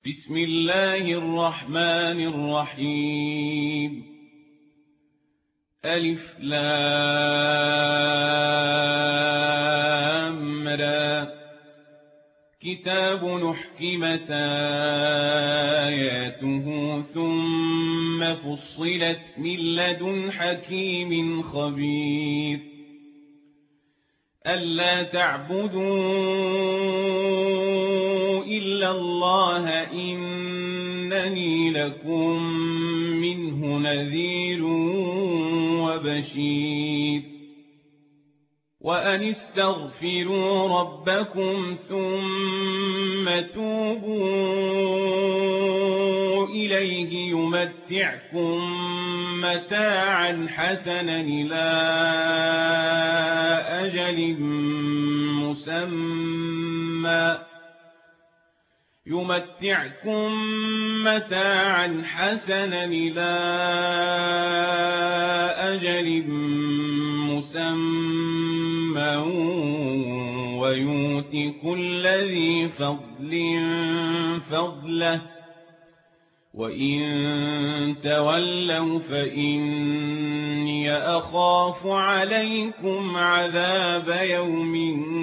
بسم الله الرحمن الرحيم ألف لام را كتاب نحكمت آياته ثم فصلت من لدن حكيم خبير ألا تعبدوا إلا الله إنني لكم منه نذير وبشير وأن استغفروا ربكم ثم توبوا إليه يمتعكم متاعا حسنا إلى أجل مسمى ويؤت كل ذي فضل فضله وإن تولوا فإني أخاف عليكم عذاب يوم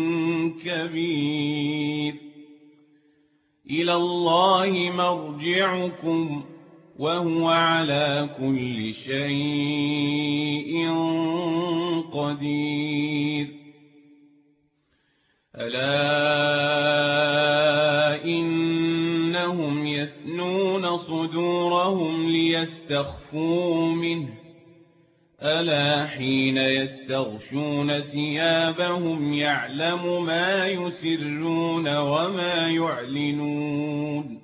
كبير إلى الله مرجعكم وهو على كل شيء قدير ألا إنهم يثنون صدورهم ليستخفوا منه ألا حين يستغشون ثيابهم يعلم ما يسرون وما يعلنون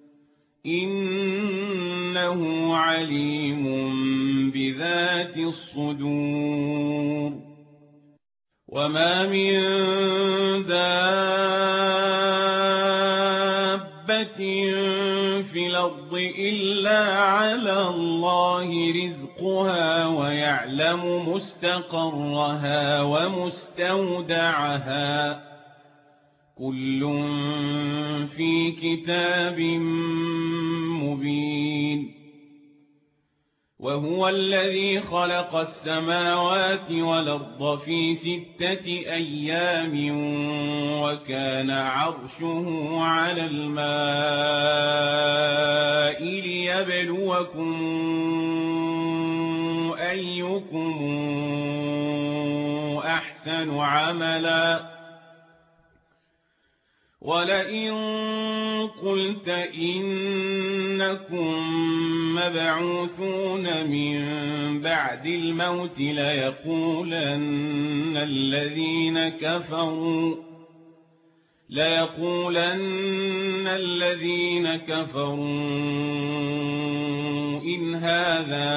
إنه عليم بذات الصدور وما من دابة في الأرض إلا على الله رزقها ويعلم مستقرها ومستودعها كل في كتاب مبين وهو الذي خلق السماوات والأرض في 6 أيام وكان عرشه على الماء ليبلوكم أيكم أحسن عملا ولئن قلت إنكم مبعوثون من بعد الموت ليقولن الذين كفروا إن هذا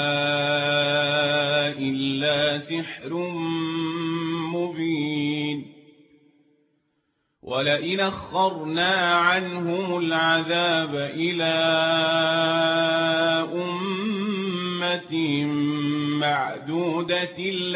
إلا سحر مبين ولئن أخرنا عنهم العذاب إلى أمة معدودة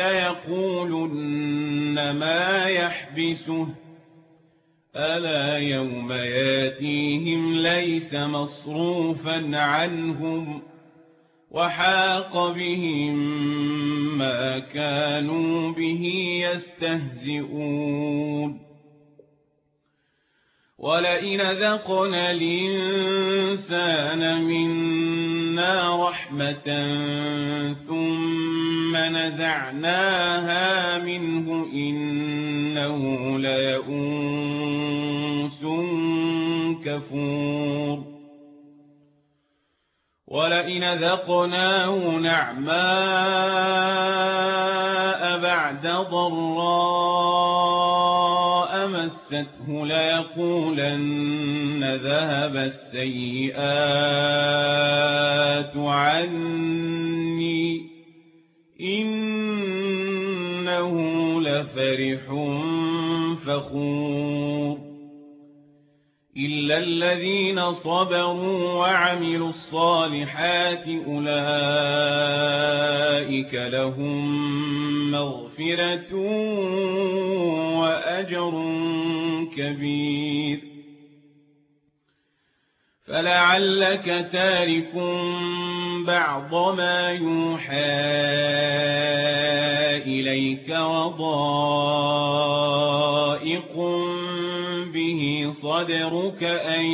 ليقولن ما يحبسه ألا يوم ياتيهم ليس مصروفا عنهم وحاق بهم ما كانوا به يستهزئون ولئن ذقنا الإنسان منا رحمة ثم نزعناها منه إنه ليئوس كفور ولئن ذقناه نعماء بعد ضراء مسته ليقولن ذهب السيئات عني إنه لفرح فخور إلا الذين صبروا وعملوا الصالحات أولئك لهم مغفرة وأجر كبير فلعلك تارك بعض ما يوحى إليك وضائق به صدرك أن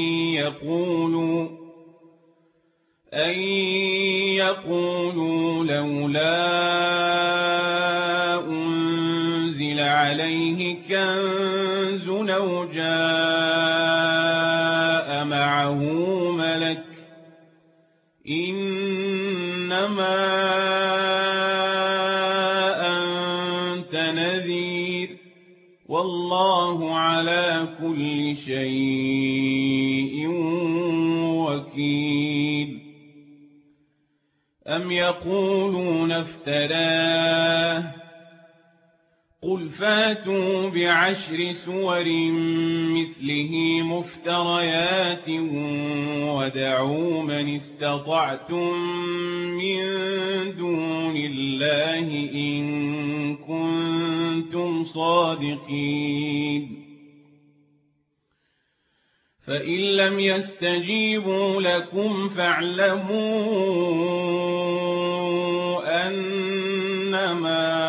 يقولوا لولا أنزل عليه كنز أو جاء معه ملك إنما أنت نذير والله على كل شيء وكيل أم يقولون افتراه قل فاتوا بعشر سور مثله مفتريات ودعوا من استطعتم من دون الله إن كنتم صادقين فإن لم يستجيبوا لكم فاعلموا أنما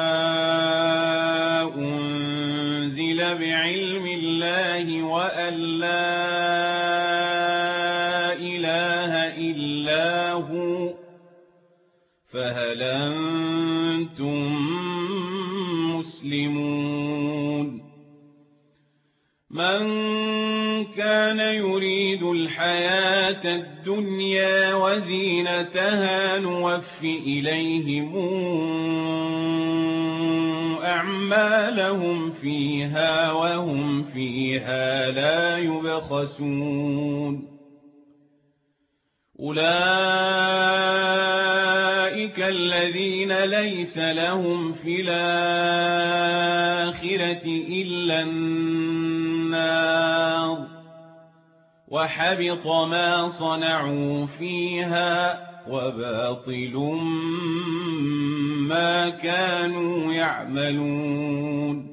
بعلم الله وأن لا إله إلا هو فهل أنتم مسلمون من كان يريد الحياة الدنيا وزينتها نوف إليهم أعمالهم فيها وهم فيها لا يبخسون أولئك الذين ليس لهم في الآخرة إلا النار وحبط ما صنعوا فيها وباطل ما كانوا يعملون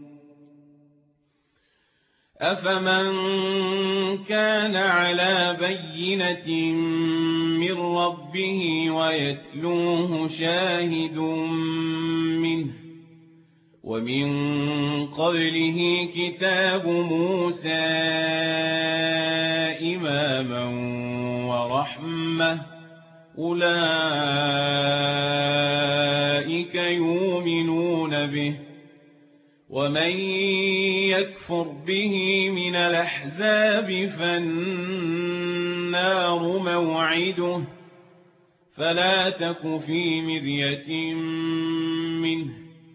أفمن كان على بينة من ربه ويتلوه شاهد منه ومن قبله كتاب موسى إماما ورحمة أولئك يؤمنون به ومن يكفر به من الأحزاب فالنار موعده فلا تك في مرية منه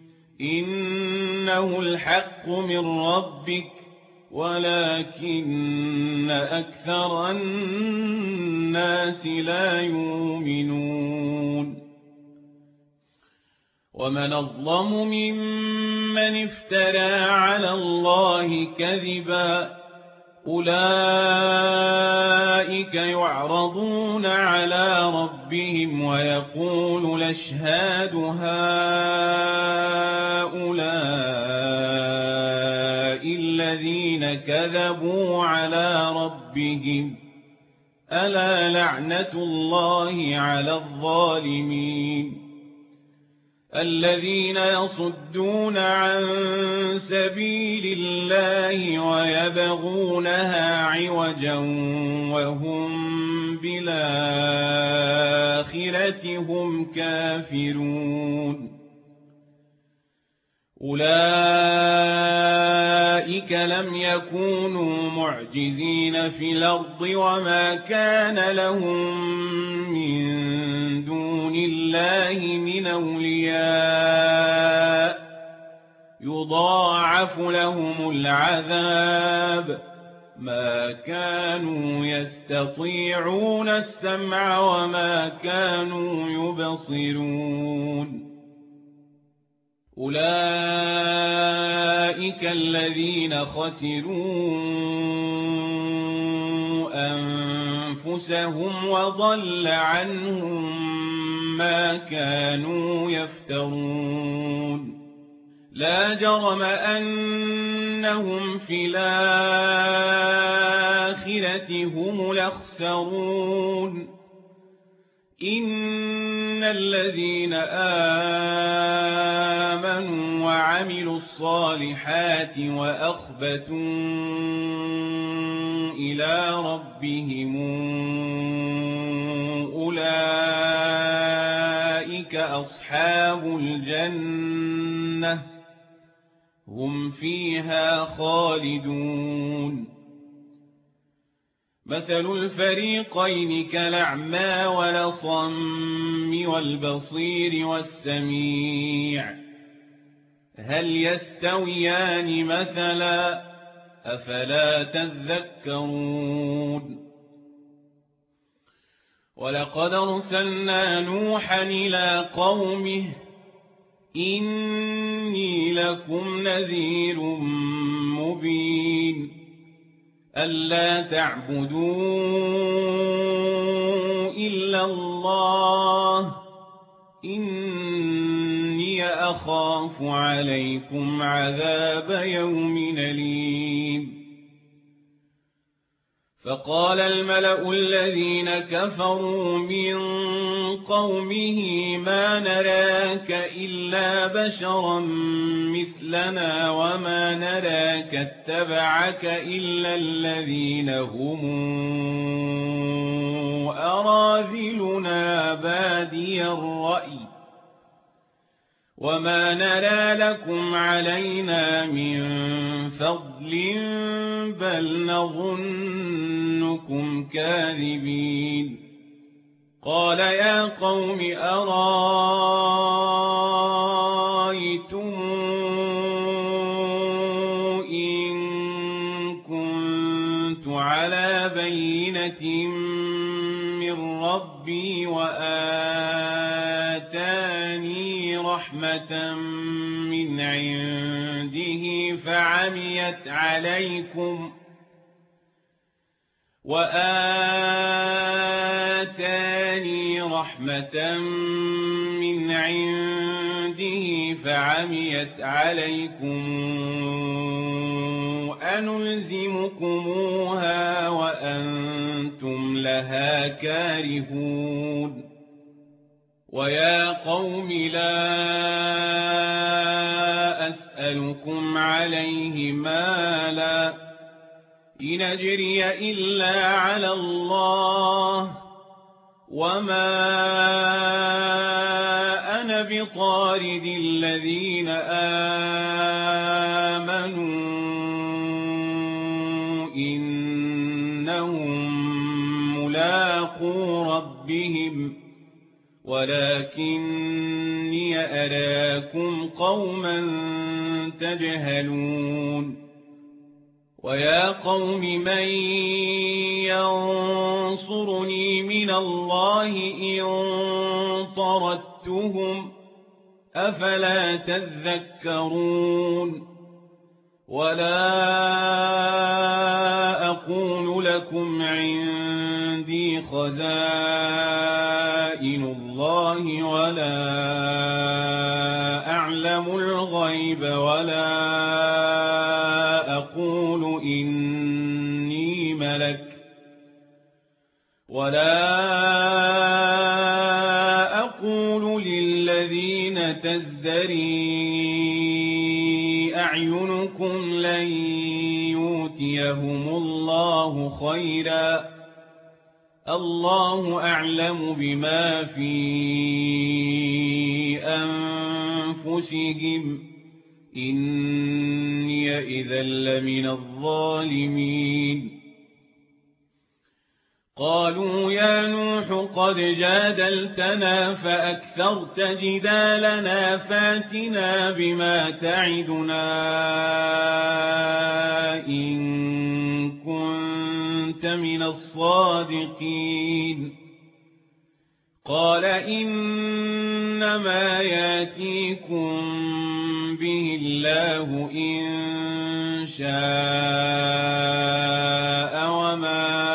إنه الحق من ربك ولكن أكثر الناس لا يؤمنون ومن أظلم ممن افترى على الله كذبا أولئك يعرضون على ربهم ويقول الأشهاد هؤلاء الذين كذبوا على ربهم ألا لعنة الله على الظالمين الذين يصدون عن سبيل الله ويبغونها عوجا وهم بالآخرة هم كافرون أولئك لم يكونوا معجزين في الأرض وما كان لهم من دون الله من أولياء يضاعف لهم العذاب ما كانوا يستطيعون السمع وما كانوا يبصرون أولئك الذين خسروا أنفسهم وضل عنهم ما كانوا يفترون لا جرم أنهم في الآخرة هم الأخسرون إن الذين آمنوا وعملوا الصالحات وأخبتوا إلى ربهم أولئك أصحاب الجنة هم فيها خالدون مثل الفريقين كالأعمى والأصم والبصير والسميع هل يستويان مثلا أفلا تذكرون ولقد أرسلنا نوحا إلى قومه إني لكم نذير مبين ألا تعبدوا إلا الله إني أخاف عليكم عذاب يوم أليم فقال الملأ الذين كفروا من قومه ما نراك إلا بشرا مثلنا وما نراك اتبعك إلا الذين هم أراذلنا بادي الرأي وما نرى لكم علينا من فضل بل نظنكم كاذبين قال يا قوم أرأيتم إن كنت على بينة من ربي وآتاني رحمة من عنده فعميت عليكم أنلزمكموها وأنتم لها كارهون ويا قوم لا أسألكم عليه مالا إن أجري إلا على الله وما أنا بطارد الذين آمنوا إنهم ملاقو ربهم ولكني أراكم قوما تجهلون ويا قوم من ينصرني من الله إن طردتهم أفلا تذكرون ولا أقول لكم عندي خزائن الله ولا أعلم الغيب ولا أقول إني ملك ولا أقول للذين تزدري أعينكم لن يؤتيهم الله خيرا الله أعلم بما في أنفسهم إني إذا لمن الظالمين قالوا يا نوح قد جادلتنا فأكثرت جدالنا فاتنا بما تعدنا إن كنت من الصادقين قال إنما ياتيكم به الله إن شاء وما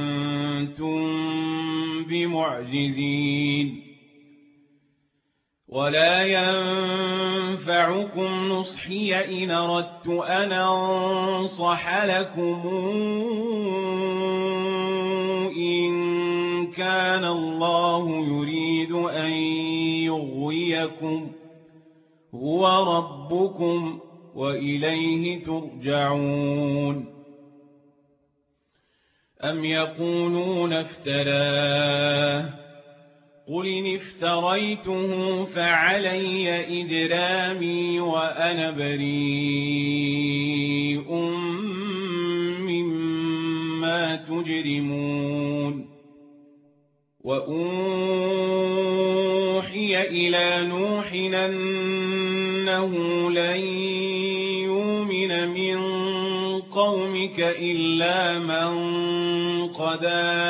أنتم بمعجزين ولا ينفعكم نصحي إن أردت أن أنصح لكم إن كان الله يريد أن يغويكم هو ربكم وإليه ترجعون. أم يقولون افتراه قل إن افتريته فعلي إجرامي وأنا بريء مما تجرمون. وأوحي إلى نوح أنه لن يؤمن من قومك إلا من قد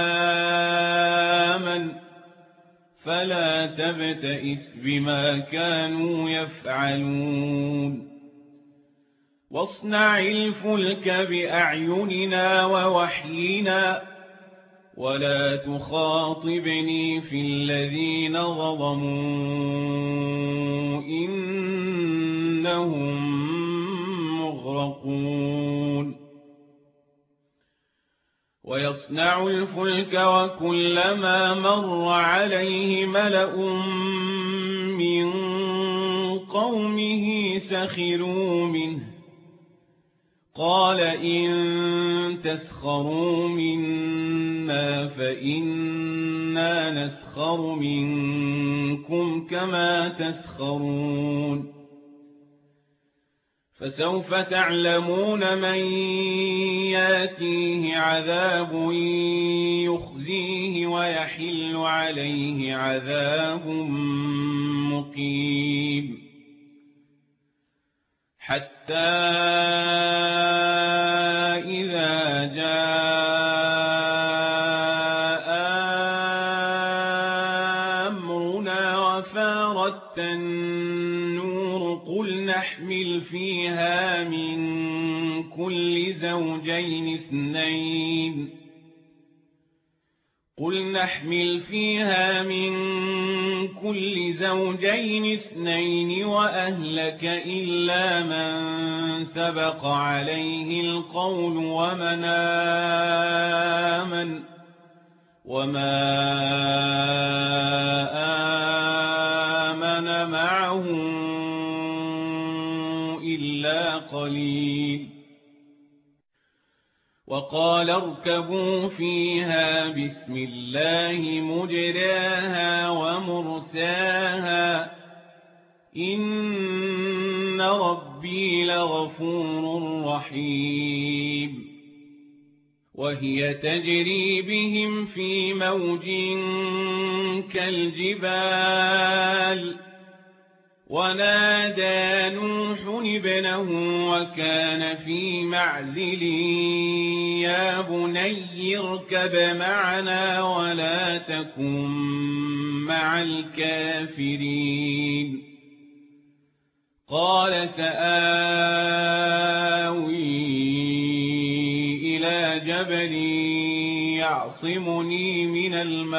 آمن فلا تبتئس بما كانوا يفعلون. واصنع الفلك بأعيننا ووحينا ولا تخاطبني في الذين ظلموا إنهم مغرقون. ويصنع الفلك وكلما مر عليه ملأ من قومه سخروا منه قال إن تسخروا منا فإنا نسخر منكم كما تسخرون. فسوف تعلمون من ياتيه عذاب يخزيه ويحل عليه عذاب مقيم. حتى إذا جاء أمرنا وفارت النور قل نحمل فيها من كل زوجين اثنين وأهلك إلا من سبق عليه القول ومن آمن وما آمن معه إلا قليل. وقال اركبوا فيها بسم الله مجراها ومرساها إن ربي لغفور رحيم. وهي تجري بهم في موج كالجبال ونادى نوح ابنه وكان في معزل يا بني اركب معنا ولا تكن مع الكافرين. قال سآوي إلى جبل يعصمني من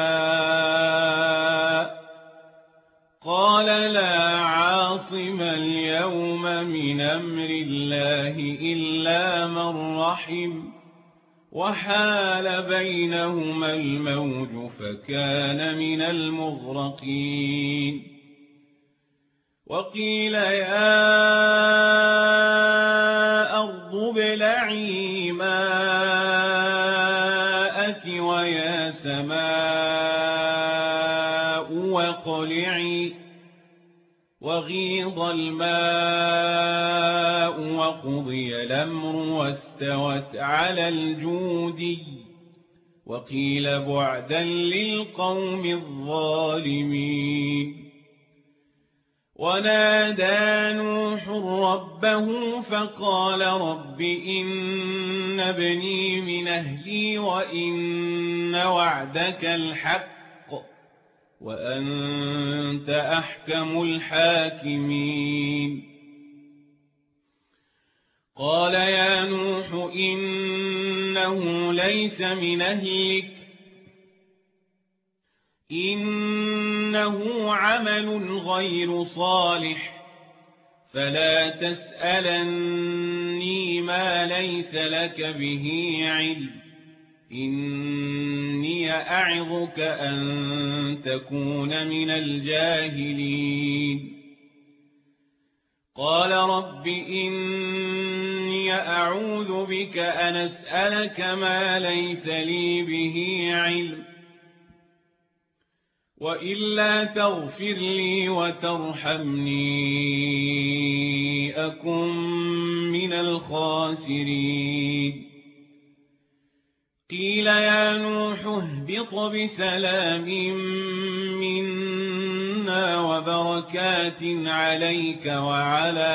الماء قال لا عاصم اليوم من أمر الله إلا من رحم وحال بينهما الموج فكان من المغرقين. وقيل يا أرض ابلعي ماءك ويا سماء واقلعي وغيض الماء وقضي الأمر واستوت على الجودي وقيل بعدا للقوم الظالمين. ونادى نوح ربه فقال رب إن ابني من أهلي وإن وعدك الحق وأنت أحكم الحاكمين. قال يا نوح إنه ليس من أهلك إنه عمل غير صالح فلا تسألني ما ليس لك به علم إني أعظك أن تكون من الجاهلين قال رب إني أعوذ بك أن أسألك ما ليس لي به علم وإلا تغفر لي وترحمني أكن من الخاسرين قيل يا نوح اهبط بسلام منا وبركات عليك وعلى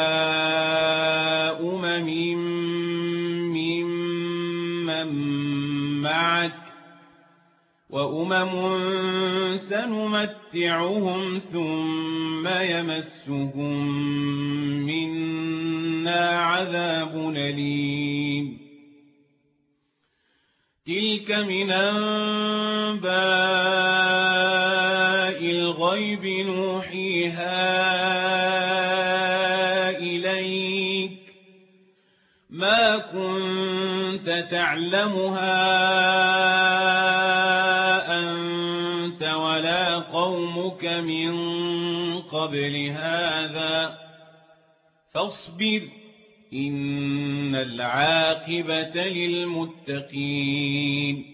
ممن معك وأمم سنمتعهم ثم يمسهم منا عذاب أليم تلك من أنباء الغيب نوحيها إليك ما كنت تعلمها أنت ولا قومك من قبل هذا فاصبر إن العاقبة للمتقين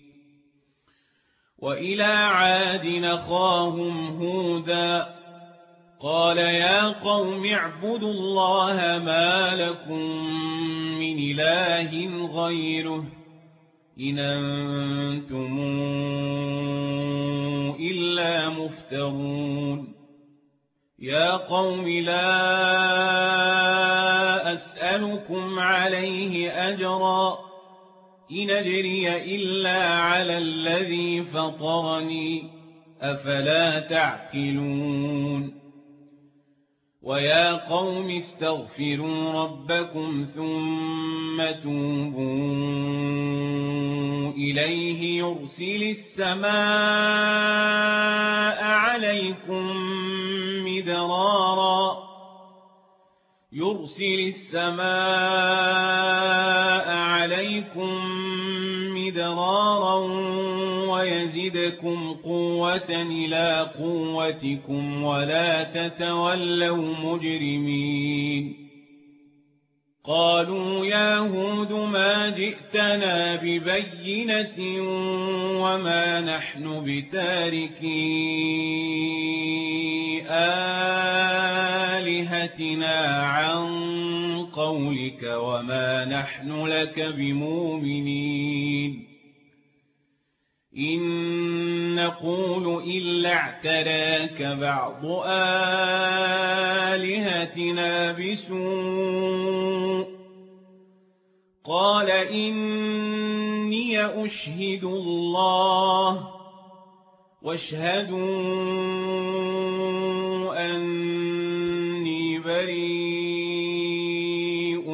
وإلى عاد أخاهم هودا قال يا قوم اعبدوا الله ما لكم من إله غيره إن أنتم إلا مفترون يا قوم لا أسألكم عليه أجرا إن أجري إلا على الذي فطرني أفلا تعقلون ويا قوم استغفروا ربكم ثم توبوا إليه يرسل السماء عليكم مدرارا ويزدكم قوة إلى قوتكم ولا تتولوا مجرمين قالوا يا هود ما جئتنا ببينة وما نحن بتاركي آلهتنا عن قولك وما نحن لك بمؤمنين إن نقول إلا اعتراك بعض آلهتنا بسوء قال إني أشهد الله واشهدوا أني بريء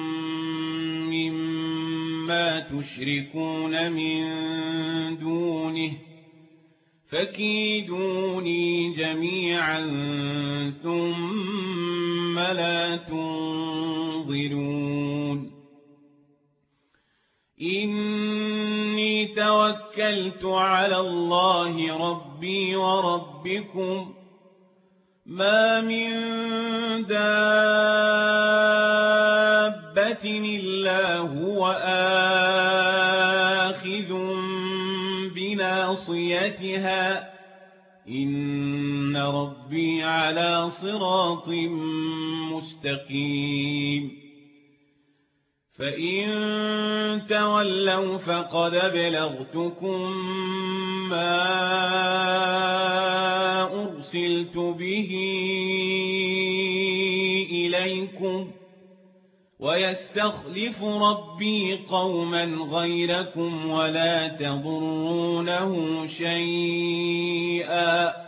مما تشركون من دونه فكيدوني جميعا ثم لا تنظرون إني توكلت على الله ربي وربكم ما من دابة إلا هو آخذ بناصيتها إن ربي على صراط مستقيم فإن تولوا فقد أبلغتكم ما أرسلت به إليكم ويستخلف ربي قوما غيركم ولا تضرونه شيئا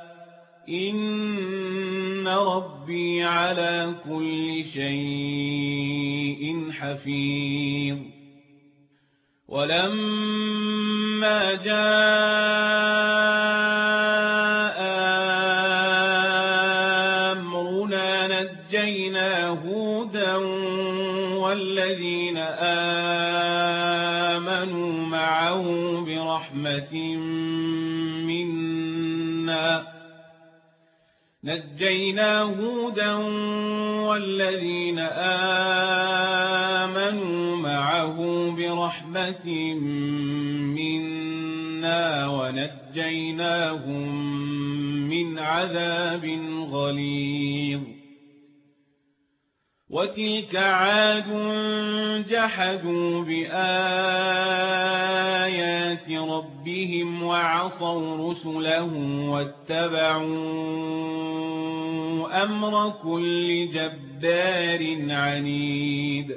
إن ربي على كل شيء حفيظ ولما جاء معه برحمة منا نجينا هودا والذين آمنوا معه برحمة منا ونجيناهم من عذاب غليظ وتلك عاد جحدوا بآيات ربهم وعصوا رسله واتبعوا أمر كل جبار عنيد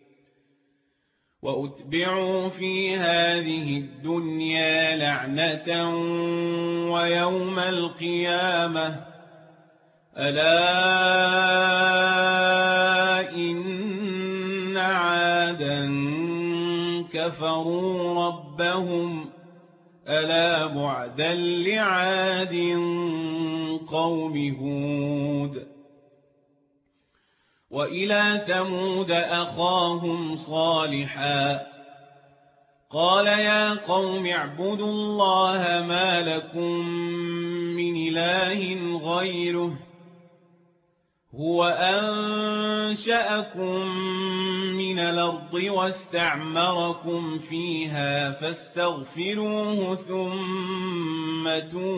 وأتبعوا في هذه الدنيا لعنة ويوم القيامة ألا إن عادا كفروا ربهم ألا بعدا لعاد قوم هود وإلى ثمود أخاهم صالحا قال يا قوم اعبدوا الله ما لكم من إله غيره هو أنشأكم من الأرض واستعمركم فيها فاستغفروه ثم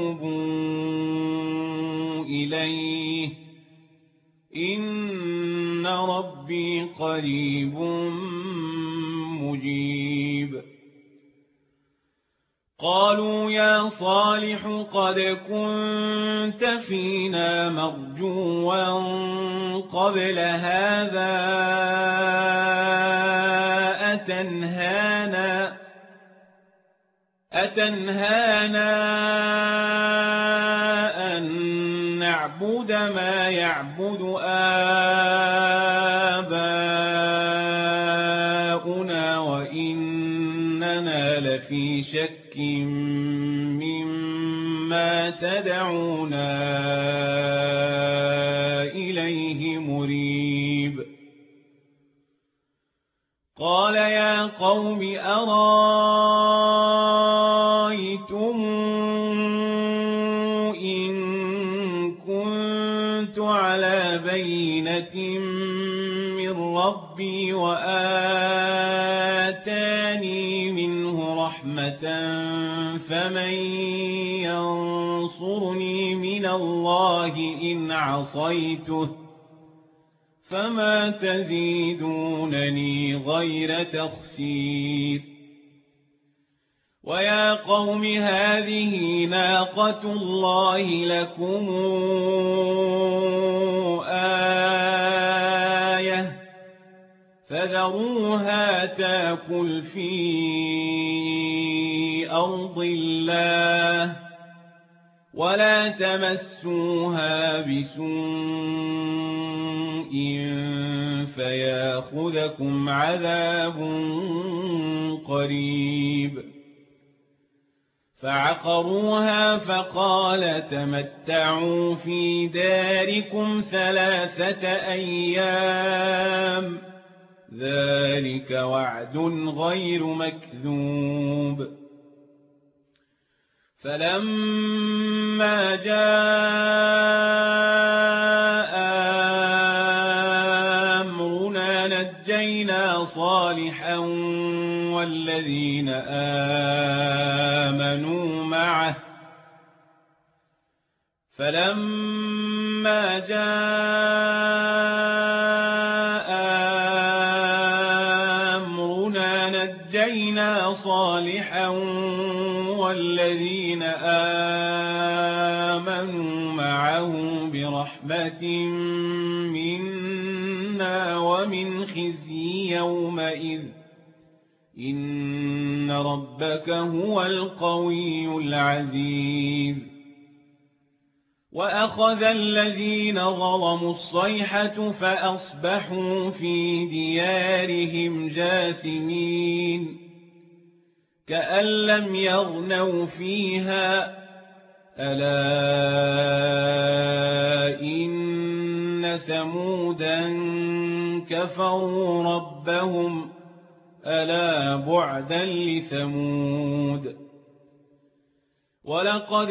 توبوا إليه إن ربي قريب مجيب قالوا يا صالح قد كنت فينا مرجوا قبل هذا أتنهانا أن نعبد ما يعبد آباؤنا وإننا لفي شك مما تدعونا إليه مريب قال يا قوم أرايتم إن كنت على بينة من ربي وآتاني منه رحمة فمن ينصرني من الله إن عصيته فما تزيدونني غير تخسير ويا قوم هذه ناقة الله لكم آية فذروها تاكل في أرض الله ولا تمسوها بسوء فياخذكم عذاب قريب فعقروها فقال تمتعوا في داركم 3 أيام ذلك وعد غير مكذوب فلما جاء أمرنا نجينا صالحا والذين آمنوا معه فلما جاء أمرنا نجينا صالحا والذين آمنوا معه برحمة منا ومن خزي يومئذ إن ربك هو القوي العزيز وأخذ الذين ظلموا الصيحة فأصبحوا في ديارهم جاثمين كأن لم يغنوا فيها ألا إن ثمودا كفروا ربهم ألا بعدا لثمود ولقد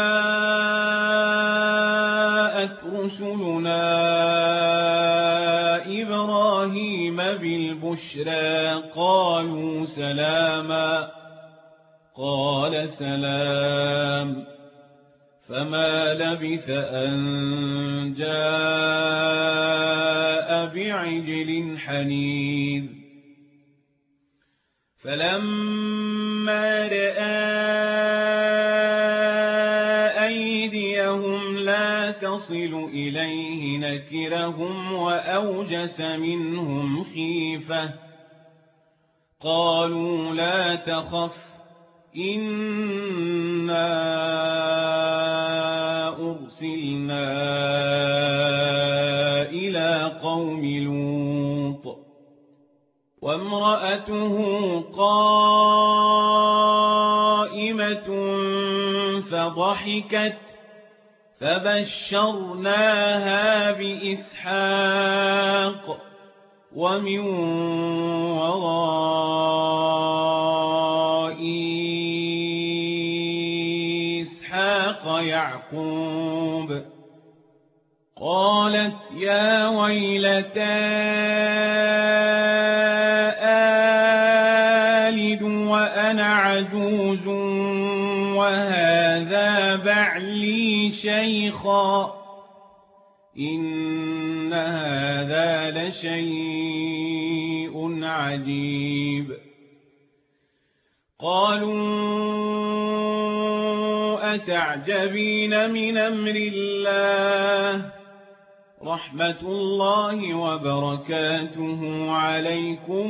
جاءت رسلنا إبراهيم بالبشرى قالوا سلاما قال سلام فما لبث أن جاء بعجل حنيذ فلما رأى أيديهم لا تصل إليه نكرهم وأوجس منهم خيفة قالوا لا تخف إنا أرسلنا إلى قوم لوط وامرأته قائمة فضحكت فبشرناها بإسحاق ومن وراء إسحاق يعقوب قالت يا ويلتى آلد وأنا عجوز وهذا بعلي شيخا إن هذا لشيء عجيب قالوا أتعجبين من أمر الله رحمة الله وبركاته عليكم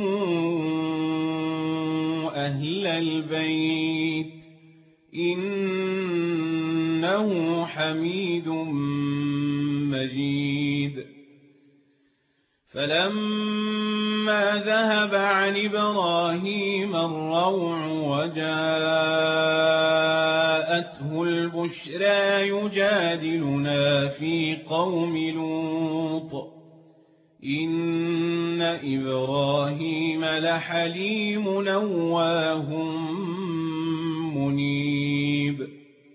أهل البيت إنه حميد مجيد فلما ذهب عن إبراهيم الروع وجاءته البشرى يجادلنا في قوم لوط إن إبراهيم لحليم أواه منيب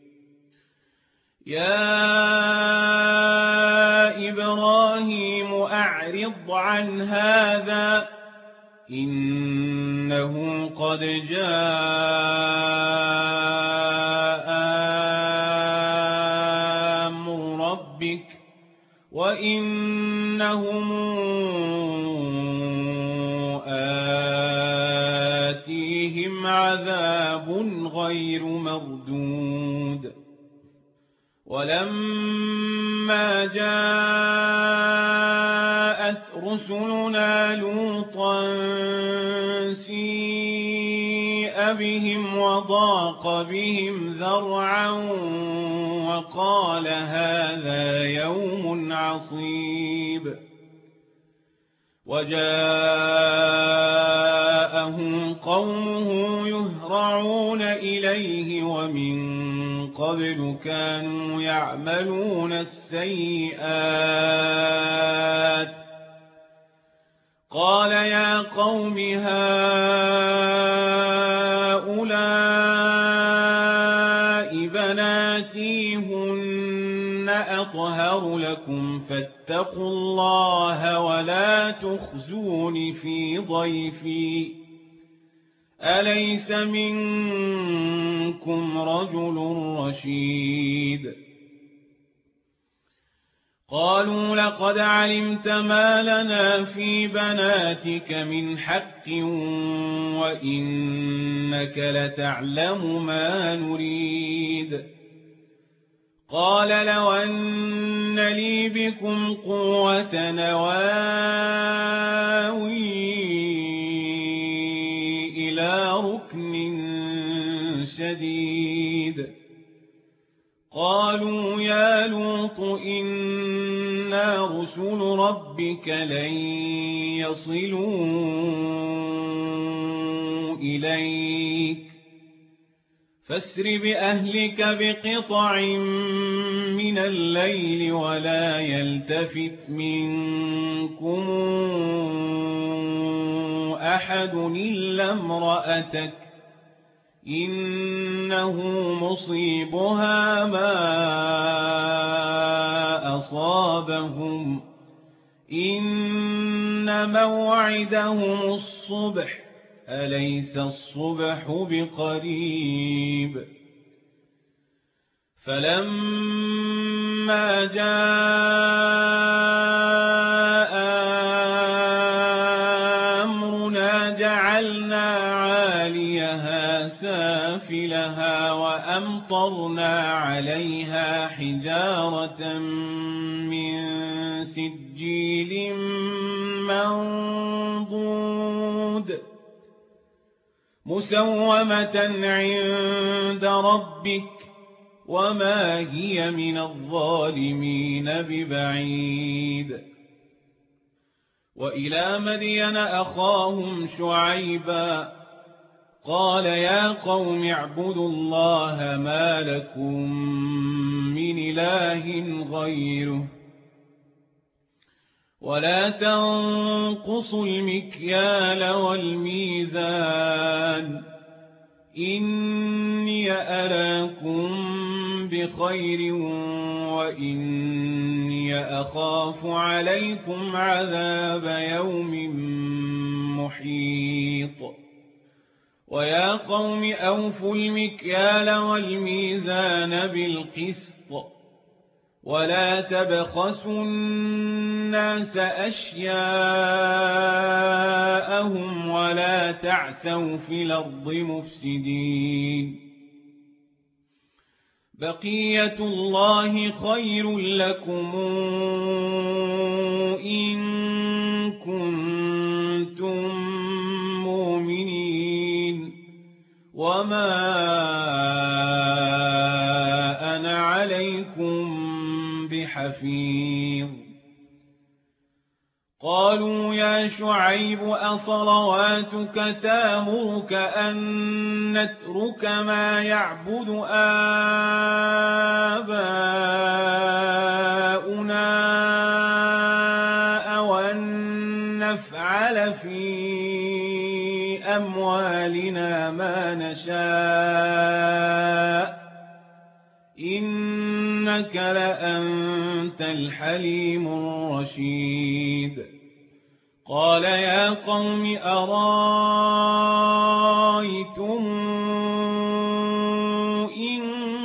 يا إبراهيم أعرض عن هذا إنه قد جاء أمر ربك وإنهم آتيهم عذاب غير مردود ولما جاءت رسلنا لوطا سيء بهم وضاق بهم ذرعا وقال هذا يوم عصيب وجاءه قومه يهرعون إليه ومن قبل كانوا يعملون السيئات قال يا قوم هؤلاء بناتي هن أطهر لكم فاتقوا الله ولا تخزون في ضيفي أليس منكم رجل رشيد قالوا لقد علمت ما لنا في بناتك من حق وإنك لتعلم ما نريد قال لو أن لي بكم قوة نواوي إلى ركن شديد قالوا يا لوط إنا رسل ربك لن يصلوا إليك فاسر بأهلك بقطع من الليل ولا يلتفت منكم أحد إلا امرأتك إنه مصيبها ما أصابهم إن موعدهم الصبح أليس الصبح بقريب فلما جاء أمرنا جعلنا عاليها سافلها وأمطرنا عليها حجارة من سجيل منضود مسومة عند ربك وما هي من الظالمين ببعيد وإلى مدين أخاهم شعيبا قال يا قوم اعبدوا الله ما لكم من إله غيره ولا تنقصوا المكيال والميزان إني أراكم بخير وإني أخاف عليكم عذاب يوم محيط ويا قوم أوفوا المكيال والميزان بالقسط ولا تبخسوا الناس أشياءهم ولا تعثوا في الأرض مفسدين بقية الله خير لكم إن كنتم مؤمنين وما أنا عليكم بحفيظ قالوا يا شعيب أصلواتك تامرك أن نترك ما يعبد آباؤنا أو أن نفعل في أموالنا ما نشاء إنك لأنت الحليم الرشيد قال يا قوم أرايتم إن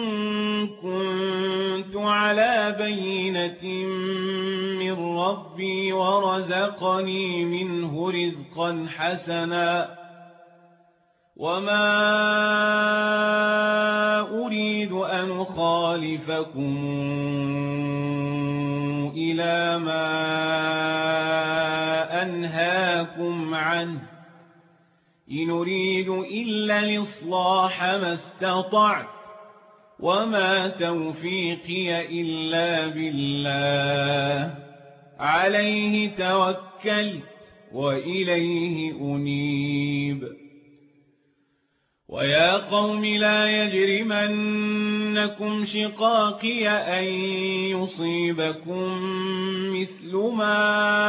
كنت على بينة من ربي ورزقني منه رزقا حسنا وما أريد أن أخالفكم إلى ما أنهاكم عنه إن أريد إلا الإصلاح ما استطعت وما توفيقي إلا بالله عليه توكلت وإليه أنيب ويا قوم لا يجرمنكم شقاقي أن يصيبكم مثل ما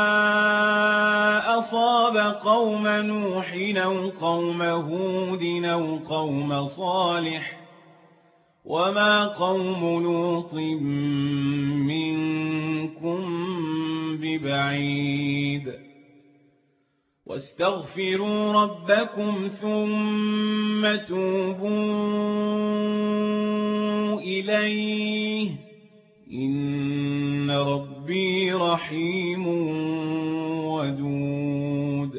أصاب قوم نوح أو قوم هود أو قوم صالح وما قوم لوط منكم ببعيد واستغفروا ربكم ثم توبوا إليه إن ربي رحيم ودود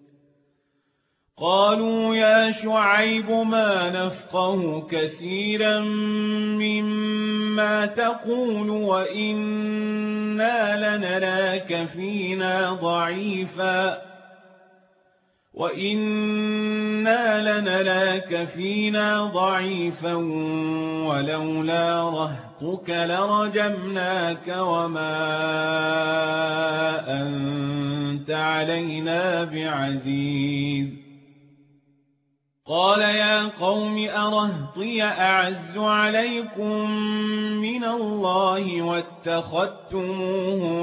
قالوا يا شعيب ما نفقه كثيرا مما تقول وإنا لنراك فينا ضعيفا ولولا رهطك لرجمناك وما أنت علينا بعزيز قال يا قوم أرهطي أعز عليكم من الله واتخذتموه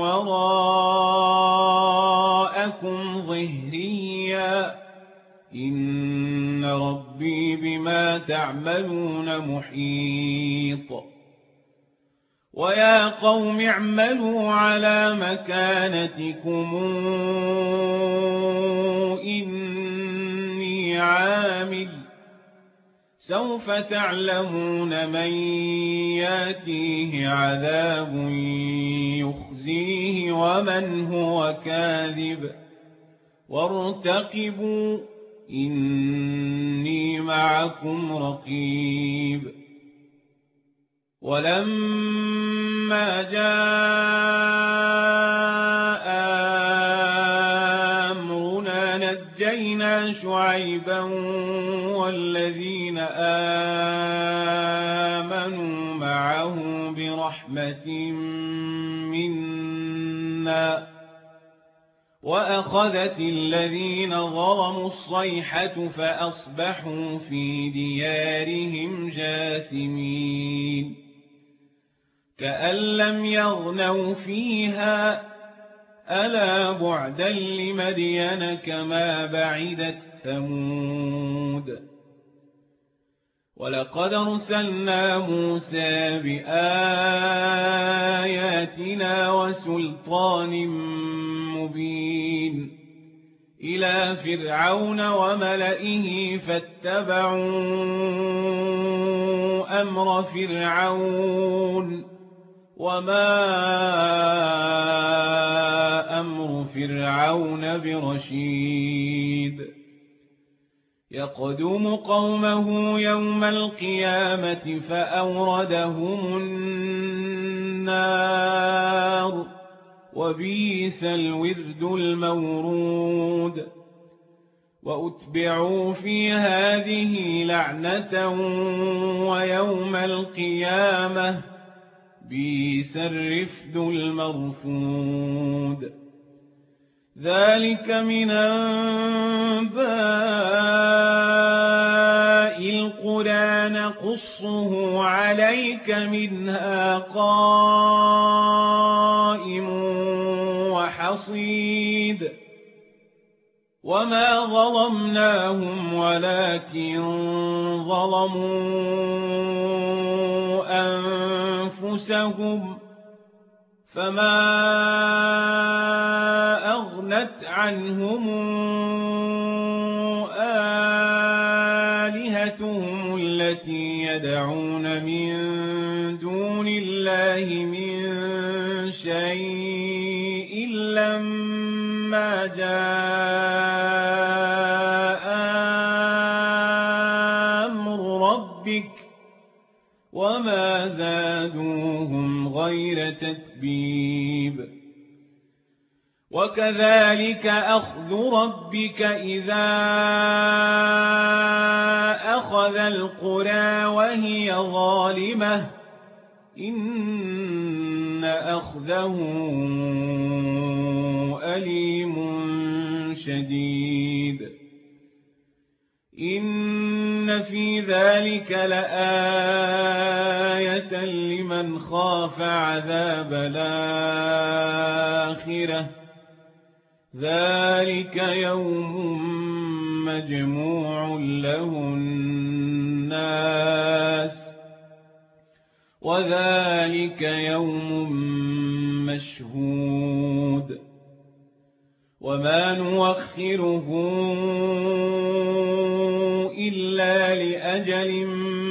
وراءكم ظهريا إن ربي بما تعملون محيط ويا قوم اعملوا على مكانتكم إني عامل سوف تعلمون من ياتيه عذاب يخزيه ومن هو كاذب وارتقبوا إني معكم رقيب ولما جاء أمرنا نجينا شعيبا والذين آمنوا معه برحمة منا وأخذت الذين ظلموا الصيحة فأصبحوا في ديارهم جاثمين كأن لم يغنوا فيها ألا بعدا لمدين كما بعدت ثمود ولقد أرسلنا موسى بآياتنا وسلطان مبين إلى فرعون وملئه فاتبعوا أمر فرعون وما أمر فرعون برشيد يقدم قومه يوم القيامة فأوردهم النار وبئس الورد المورود وأتبعوا في هذه لعنة ويوم القيامة بئس الرفد المرفود ذلك من أنباء القرى نقصه عليك منها قائم وحصيد وما ظلمناهم ولكن ظلموا أنفسهم فما أغنت عنهم آلهتهم التي يدعون من دون الله من شيء لما جاء أمر ربك وما زادوهم غير تتبيب وكذلك أخذ ربك إذا أخذ القرى وهي ظالمة إن أخذه أليم شديد إن في ذلك لآية لمن خاف عذاب الآخرة ذلك يوم مجموع له الناس وذلك يوم مشهود وما نوخره إلا لأجل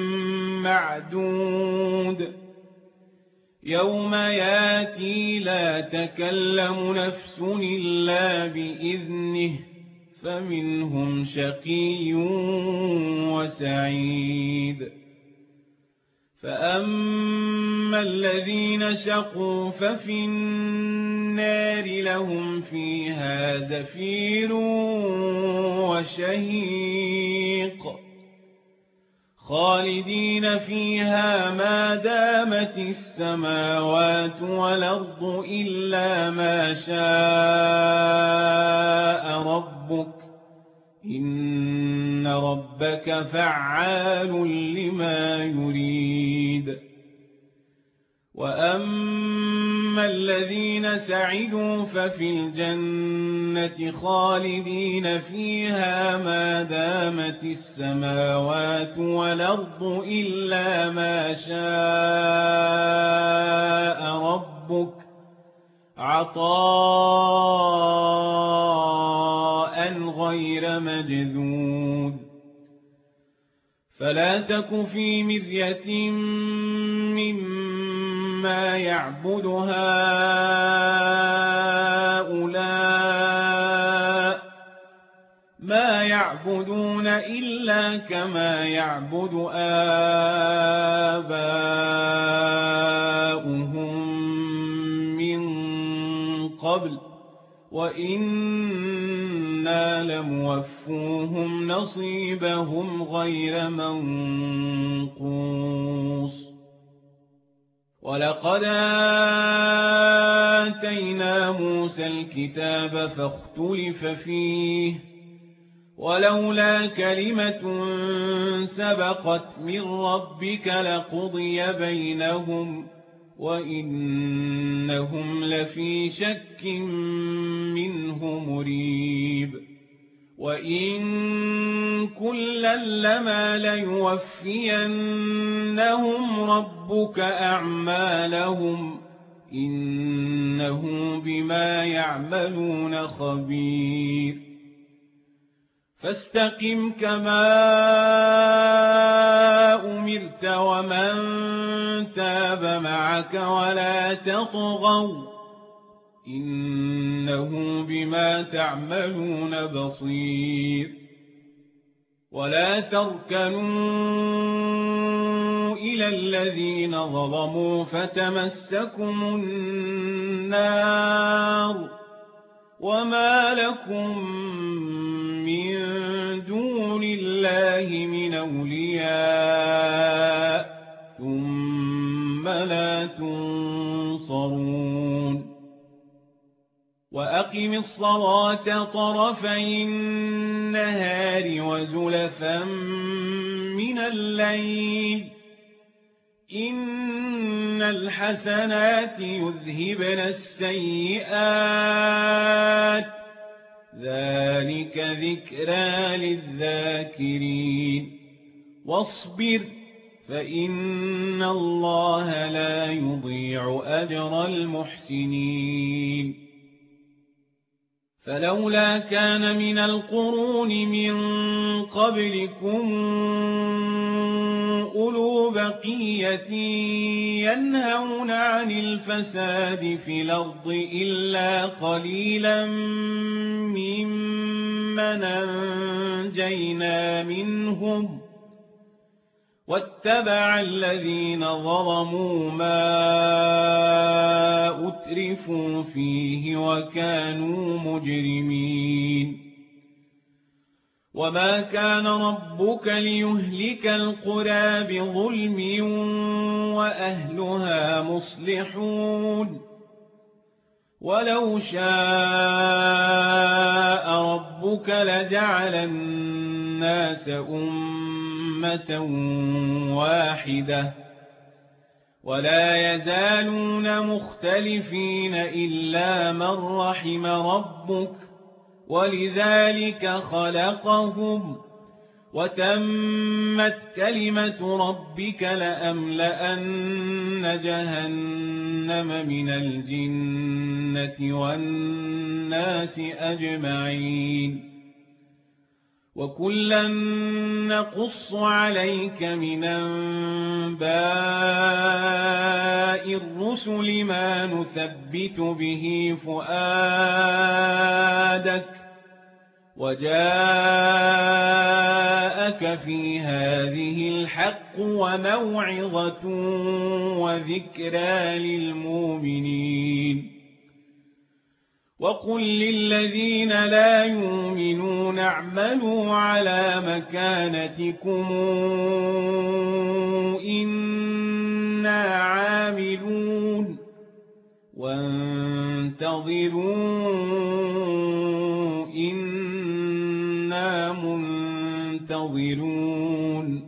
معدود يوم ياتي لا تكلم نفس إلا بإذنه فمنهم شقي وسعيد فأما الذين شقوا ففي النار لهم فيها زفير وشهيق خالدين فيها ما دامت السماوات والأرض إلا ما شاء ربك إن ربك فعال لما يريد وأما الذين سعدوا ففي الجنة خالدين فيها ما دامت السماوات والأرض إلا ما شاء ربك عطاء غير مجذوذ فلا تك في مرية مما يعبد هؤلاء ما يعبدون إلا كما يعبد آباؤهم من قبل وإنا لموفوهم نصيبهم غير منقوص ولقد آتينا موسى الكتاب فاختلف فيه ولولا كلمة سبقت من ربك لقضي بينهم وإنهم لفي شك منه مريب وإن كلا لما ليوفينهم ربك أعمالهم إنه بما يعملون خبير فاستقم كما أمرت ومن تاب معك ولا تطغوا إنه بما تعملون بصير ولا تركنوا إلى الذين ظلموا فتمسكم النار وما لكم من دون الله من أولياء ثم لا تنصرون وأقم الصلاة طرفي النهار وزلفا من الليل إن الحسنات يذهبن السيئات ذلك ذكرى للذاكرين واصبر فإن الله لا يضيع أجر المحسنين فلولا كان من القرون من قبلكم أولو بقية ينهون عن الفساد في الأرض إلا قليلا ممن أنجينا منهم واتبع الذين ظلموا ما أترفوا فيه وكانوا مجرمين وما كان ربك ليهلك القرى بظلم وأهلها مصلحون ولو شاء ربك لجعل الناس أمة واحدة ولا يزالون مختلفين إلا من رحم ربك ولذلك خلقهم وتمت كلمة ربك لأملأن جهنم من الجنة والناس أجمعين وكلا نقص عليك من أنباء الرسل ما نثبت به فؤادك وجاءك في هذه الحق وموعظة وذكرى للمؤمنين وقل للذين لا يؤمنون اعملوا على مكانتكم إنا عاملون وانتظروا إنا منتظرون ينتظرون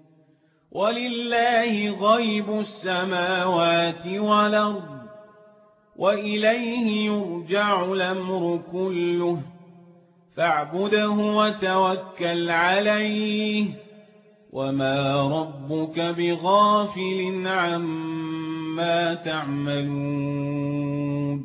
ولله غيب السماوات والأرض وإليه يرجع الأمر كله فاعبده وتوكل عليه وما ربك بغافل عما تعملون